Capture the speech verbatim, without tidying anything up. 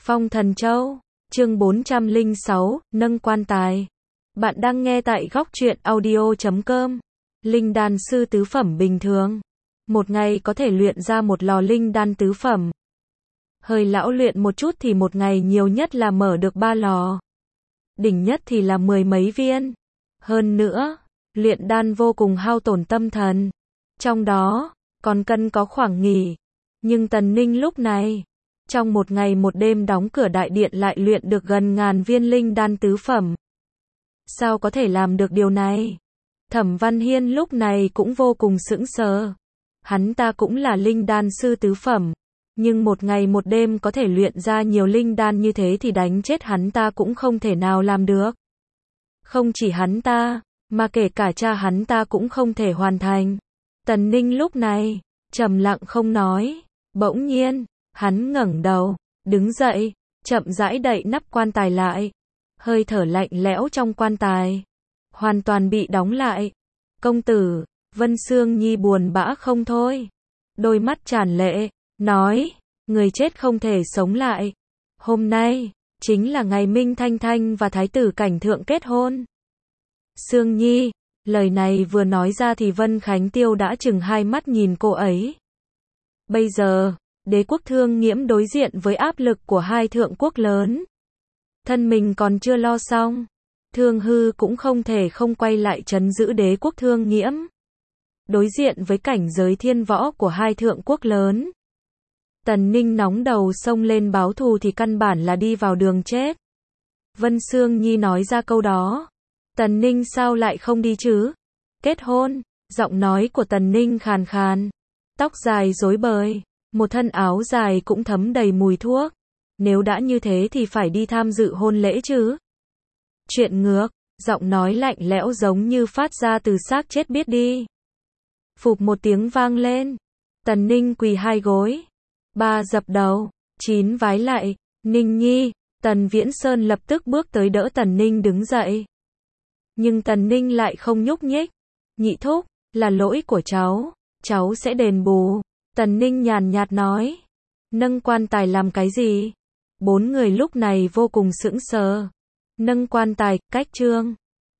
Phong Thần Châu, chương bốn trăm lẻ sáu, nâng quan tài. Bạn đang nghe tại góc truyện audio chấm com. Linh đan sư tứ phẩm bình thường. Một ngày có thể luyện ra một lò linh đan tứ phẩm. Hơi lão luyện một chút thì một ngày nhiều nhất là mở được ba lò. Đỉnh nhất thì là mười mấy viên. Hơn nữa, luyện đan vô cùng hao tổn tâm thần. Trong đó, còn cần có khoảng nghỉ. Nhưng Tần Ninh lúc này, trong một ngày một đêm đóng cửa đại điện lại luyện được gần ngàn viên linh đan tứ phẩm. Sao có thể làm được điều này? Thẩm Văn Hiên lúc này cũng vô cùng sững sờ. Hắn ta cũng là linh đan sư tứ phẩm, nhưng một ngày một đêm có thể luyện ra nhiều linh đan như thế thì đánh chết hắn ta cũng không thể nào làm được. Không chỉ hắn ta, mà kể cả cha hắn ta cũng không thể hoàn thành. Tần Ninh lúc này, trầm lặng không nói. Bỗng nhiên, hắn ngẩng đầu, đứng dậy, chậm rãi đậy nắp quan tài lại. Hơi thở lạnh lẽo trong quan tài, hoàn toàn bị đóng lại. Công tử, Vân Sương Nhi buồn bã không thôi. Đôi mắt tràn lệ, nói, người chết không thể sống lại. Hôm nay, chính là ngày Minh Thanh Thanh và Thái tử Cảnh Thượng kết hôn. Sương Nhi, lời này vừa nói ra thì Vân Khánh Tiêu đã chừng hai mắt nhìn cô ấy. Bây giờ, đế quốc Thương Nghiễm đối diện với áp lực của hai thượng quốc lớn. Thân mình còn chưa lo xong, Thương Hư cũng không thể không quay lại trấn giữ đế quốc Thương Nghiễm. Đối diện với cảnh giới thiên võ của hai thượng quốc lớn, Tần Ninh nóng đầu xông lên báo thù thì căn bản là đi vào đường chết. Vân Sương Nhi nói ra câu đó. Tần Ninh sao lại không đi chứ? Kết hôn, giọng nói của Tần Ninh khàn khàn. Tóc dài rối bời, một thân áo dài cũng thấm đầy mùi thuốc. Nếu đã như thế thì phải đi tham dự hôn lễ chứ. Chuyện ngược, giọng nói lạnh lẽo giống như phát ra từ xác chết biết đi. Phụp một tiếng vang lên. Tần Ninh quỳ hai gối. Ba dập đầu, chín vái lại. Ninh Nhi, Tần Viễn Sơn lập tức bước tới đỡ Tần Ninh đứng dậy. Nhưng Tần Ninh lại không nhúc nhích. Nhị thúc, là lỗi của cháu, cháu sẽ đền bù. Tần Ninh nhàn nhạt nói. Nâng quan tài làm cái gì? Bốn người lúc này vô cùng sững sờ. Nâng quan tài, cách trương.